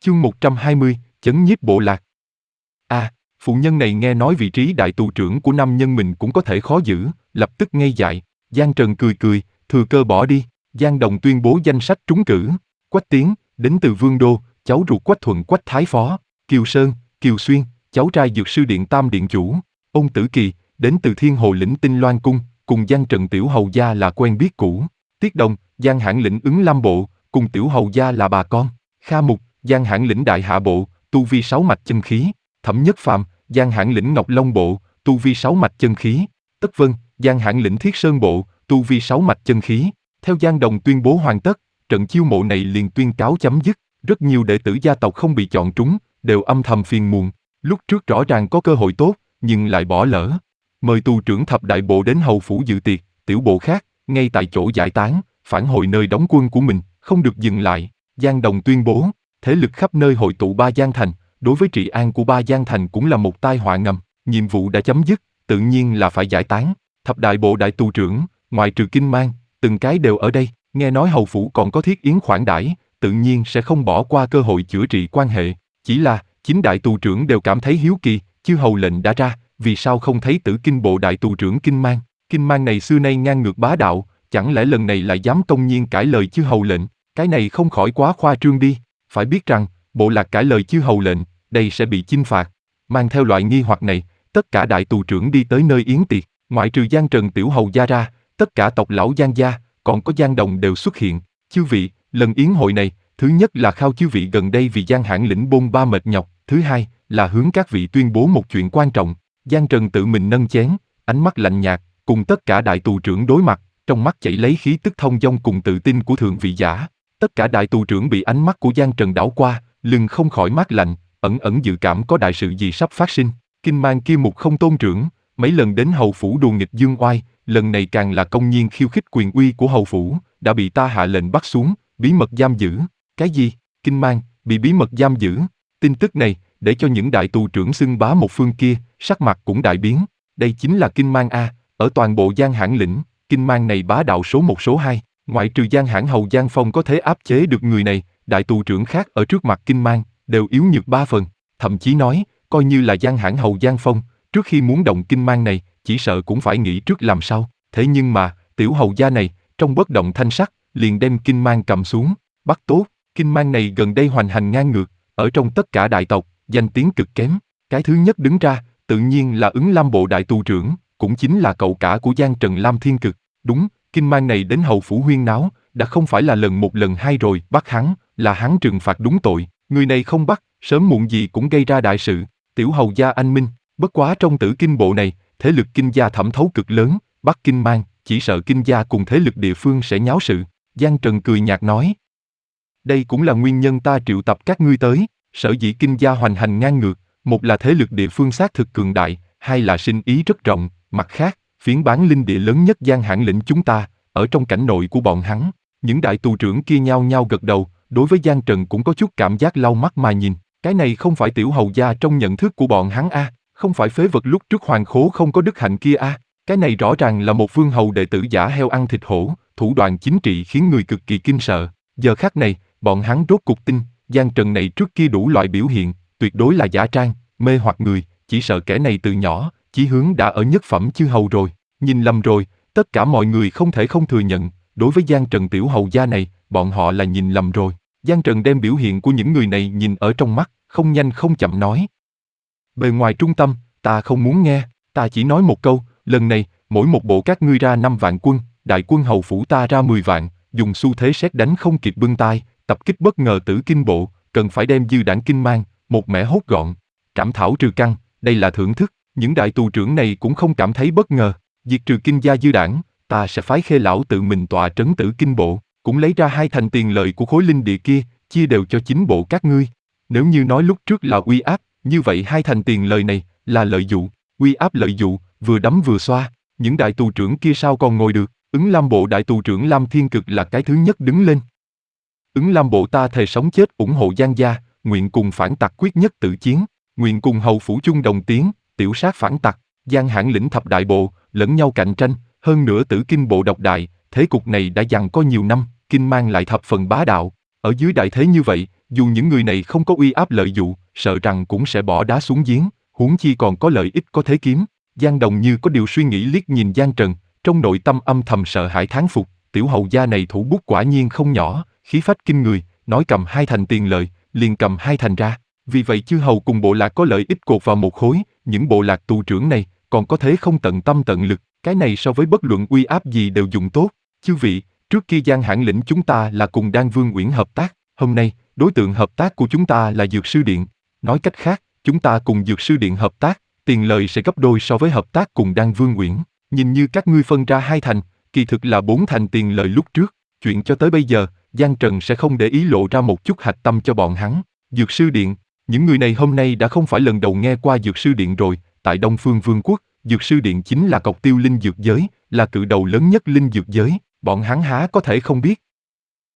Chương 120, chấn nhiếp bộ lạc. Phụ nhân này nghe nói vị trí đại tù trưởng của nam nhân mình cũng có thể khó giữ, lập tức ngây dại. Giang Trần cười cười, thừa cơ bỏ đi. Giang Đồng tuyên bố danh sách trúng cử. Quách Tiến, đến từ Vương Đô, cháu ruột Quách Thuận Quách Thái Phó. Kiều Sơn, Kiều Xuyên, cháu trai Dược sư điện Tam điện chủ. Ôn Tử Kỳ, đến từ Thiên Hồ lĩnh Tinh Loan cung, cùng Giang Trần tiểu hầu gia là quen biết cũ. Tiết Đồng, Giang Hãn lĩnh Ứng Lam bộ, cùng tiểu hầu gia là bà con. Kha Mục, Giang Hãn lĩnh Đại Hạ bộ, tu vi 6 mạch chân khí. Thẩm Nhất Phàm, Giang Hãn lĩnh Ngọc Long bộ, tu vi 6 mạch chân khí. Tất Vân, Giang Hãn lĩnh Thiết Sơn bộ, tu vi 6 mạch chân khí. Theo Giang Đồng tuyên bố hoàn tất, trận chiêu mộ này liền tuyên cáo chấm dứt. Rất nhiều đệ tử gia tộc không bị chọn trúng, đều âm thầm phiền muộn. Lúc trước rõ ràng có cơ hội tốt, nhưng lại bỏ lỡ. Mời tù trưởng thập đại bộ đến hầu phủ dự tiệc, tiểu bộ khác, ngay tại chỗ giải tán, phản hồi nơi đóng quân của mình, không được dừng lại. Giang Đồng tuyên bố, thế lực khắp nơi hội tụ Ba Giang Thành, đối với trị an của Ba Giang Thành cũng là một tai họa ngầm. Nhiệm vụ đã chấm dứt, tự nhiên là phải giải tán. Thập đại bộ đại tù trưởng, ngoại trừ Kinh Mang, từng cái đều ở đây. Nghe nói hầu phủ còn có thiết yến khoản đãi, tự nhiên sẽ không bỏ qua cơ hội chữa trị quan hệ. Chỉ là, chính đại tù trưởng đều cảm thấy hiếu kỳ, chư hầu lệnh đã ra, vì sao không thấy Tử Kinh bộ đại tù trưởng Kinh Mang? Kinh Mang này xưa nay ngang ngược bá đạo, chẳng lẽ lần này lại dám công nhiên cãi lời chư hầu lệnh? Cái này không khỏi quá khoa trương đi. Phải biết rằng, bộ lạc cãi lời chư hầu lệnh, đây sẽ bị chinh phạt. Mang theo loại nghi hoặc này, tất cả đại tù trưởng đi tới nơi yến tiệc, ngoại trừ Giang Trần tiểu hầu gia ra, tất cả tộc lão Giang gia, còn có Giang Đồng đều xuất hiện. Chư vị, lần yến hội này, thứ nhất là khao chư vị gần đây vì Giang Hãn lĩnh bôn ba mệt nhọc, thứ hai là hướng các vị tuyên bố một chuyện quan trọng. Giang Trần tự mình nâng chén, ánh mắt lạnh nhạt, cùng tất cả đại tù trưởng đối mặt, trong mắt chảy lấy khí tức thông dong cùng tự tin của thượng vị giả. Tất cả đại tù trưởng bị ánh mắt của Giang Trần đảo qua, lưng không khỏi mát lạnh, ẩn ẩn dự cảm có đại sự gì sắp phát sinh. Kinh Mang kia Mục Không tôn trưởng, mấy lần đến hầu phủ đùa nghịch dương oai, lần này càng là công nhiên khiêu khích quyền uy của hầu phủ, đã bị ta hạ lệnh bắt xuống, bí mật giam giữ. Cái gì? Kinh Mang bị bí mật giam giữ? Tin tức này để cho những đại tù trưởng xưng bá một phương kia, sắc mặt cũng đại biến. Đây chính là Kinh Mang a, ở toàn bộ Giang Hãn lĩnh, Kinh Mang này bá đạo số 1 số 2, ngoại trừ Giang Hãn hầu Giang Phong có thể áp chế được người này, đại tù trưởng khác ở trước mặt Kinh Mang đều yếu nhược 3 phần, thậm chí nói, coi như là Giang Hãn hầu Giang Phong, trước khi muốn động Kinh Mang này, chỉ sợ cũng phải nghĩ trước làm sao. Thế nhưng mà, tiểu hầu gia này, trong bất động thanh sắc, liền đem Kinh Mang cầm xuống, bắt tốt. Kinh Mang này gần đây hoành hành ngang ngược, ở trong tất cả đại tộc, danh tiếng cực kém. Cái thứ nhất đứng ra, tự nhiên là Ứng Lam bộ đại tù trưởng, cũng chính là cậu cả của Giang Trần Lam Thiên Cực. Đúng, Kinh Mang này đến hầu phủ huyên náo, đã không phải là lần một lần hai rồi. Bắt hắn, là hắn trừng phạt đúng tội. Người này không bắt, sớm muộn gì cũng gây ra đại sự. Tiểu hầu gia anh minh, bất quá trong Tử Kinh bộ này, thế lực Kinh gia thẩm thấu cực lớn, bắt Kinh Mang, chỉ sợ Kinh gia cùng thế lực địa phương sẽ nháo sự. Giang Trần cười nhạt nói. Đây cũng là nguyên nhân ta triệu tập các ngươi tới. Sở dĩ Kinh gia hoành hành ngang ngược, một là thế lực địa phương xác thực cường đại, hai là sinh ý rất rộng, mặt khác, phiến bán linh địa lớn nhất Giang Hãn lĩnh chúng ta, ở trong cảnh nội của bọn hắn. Những đại tù trưởng kia nhao nhao gật đầu, đối với Giang Trần cũng có chút cảm giác lau mắt mà nhìn. Cái này không phải tiểu hầu gia trong nhận thức của bọn hắn a, không phải phế vật lúc trước hoàng khố không có đức hạnh kia a. Cái này rõ ràng là một vương hầu đệ tử giả heo ăn thịt hổ, thủ đoạn chính trị khiến người cực kỳ kinh sợ. Giờ khắc này, bọn hắn rốt cục tin, Giang Trần này trước kia đủ loại biểu hiện, tuyệt đối là giả trang, mê hoặc người, chỉ sợ kẻ này từ nhỏ, chí hướng đã ở nhất phẩm chư hầu rồi, nhìn lầm rồi, tất cả mọi người không thể không thừa nhận, đối với Giang Trần tiểu hầu gia này, bọn họ là nhìn lầm rồi. Giang Trần đem biểu hiện của những người này nhìn ở trong mắt, không nhanh không chậm nói. Bề ngoài trung tâm, ta không muốn nghe, ta chỉ nói một câu, lần này, mỗi một bộ các ngươi ra 5 vạn quân, đại quân hầu phủ ta ra 10 vạn, dùng xu thế sét đánh không kịp bưng tai, tập kích bất ngờ Tử Kinh bộ, cần phải đem dư đảng Kinh Mang, một mẻ hốt gọn, trảm thảo trừ căn, đây là thưởng thức. Những đại tù trưởng này cũng không cảm thấy bất ngờ, diệt trừ Kinh gia dư đảng, ta sẽ phái Khê lão tự mình tọa trấn Tử Kinh bộ, cũng lấy ra 2 thành tiền lợi của khối linh địa kia, chia đều cho chính bộ các ngươi. Nếu như nói lúc trước là uy áp, như vậy 2 thành tiền lợi này là lợi dụ, uy áp lợi dụ, vừa đấm vừa xoa, những đại tù trưởng kia sao còn ngồi được. Ứng Lam bộ đại tù trưởng Lam Thiên Cực là cái thứ nhất đứng lên. Ứng Lam bộ ta thề sống chết ủng hộ Giang gia, nguyện cùng phản tặc quyết nhất tử chiến, nguyện cùng hầu phủ chung đồng tiến, tiểu sát phản tặc. Giang Hãn lĩnh thập đại bộ, lẫn nhau cạnh tranh, hơn nữa Tử Kinh bộ độc đại, thế cục này đã giằng có nhiều năm, Kinh Mang lại thập phần bá đạo. Ở dưới đại thế như vậy, Dù những người này không có uy áp lợi dụ, sợ rằng cũng sẽ bỏ đá xuống giếng, huống chi còn có lợi ích có thế kiếm. Giang Đồng như có điều suy nghĩ liếc nhìn Giang Trần, trong nội tâm âm thầm sợ hãi thán phục, tiểu hầu gia này thủ bút quả nhiên không nhỏ, khí phách kinh người, nói cầm 2 thành tiền lợi, liền cầm 2 thành ra. Vì vậy chư hầu cùng bộ lạc có lợi ích cột vào một khối, những bộ lạc tù trưởng này còn có thế không tận tâm tận lực, cái này so với bất luận uy áp gì đều dùng tốt. Chư vị, trước kia Giang Hãn lĩnh chúng ta là cùng Đan Vương Uyển hợp tác, hôm nay, đối tượng hợp tác của chúng ta là Dược Sư Điện. Nói cách khác, chúng ta cùng Dược Sư Điện hợp tác, tiền lời sẽ gấp đôi so với hợp tác cùng Đan Vương Uyển. Nhìn như các ngươi phân ra 2 thành, kỳ thực là 4 thành tiền lời lúc trước. Chuyện cho tới bây giờ, Giang Trần sẽ không để ý lộ ra một chút hạch tâm cho bọn hắn. Dược Sư Điện, những người này hôm nay đã không phải lần đầu nghe qua Dược Sư Điện rồi, tại Đông Phương Vương quốc, Dược Sư Điện chính là cọc tiêu linh dược giới, là cự đầu lớn nhất linh dược giới, bọn hắn há có thể không biết.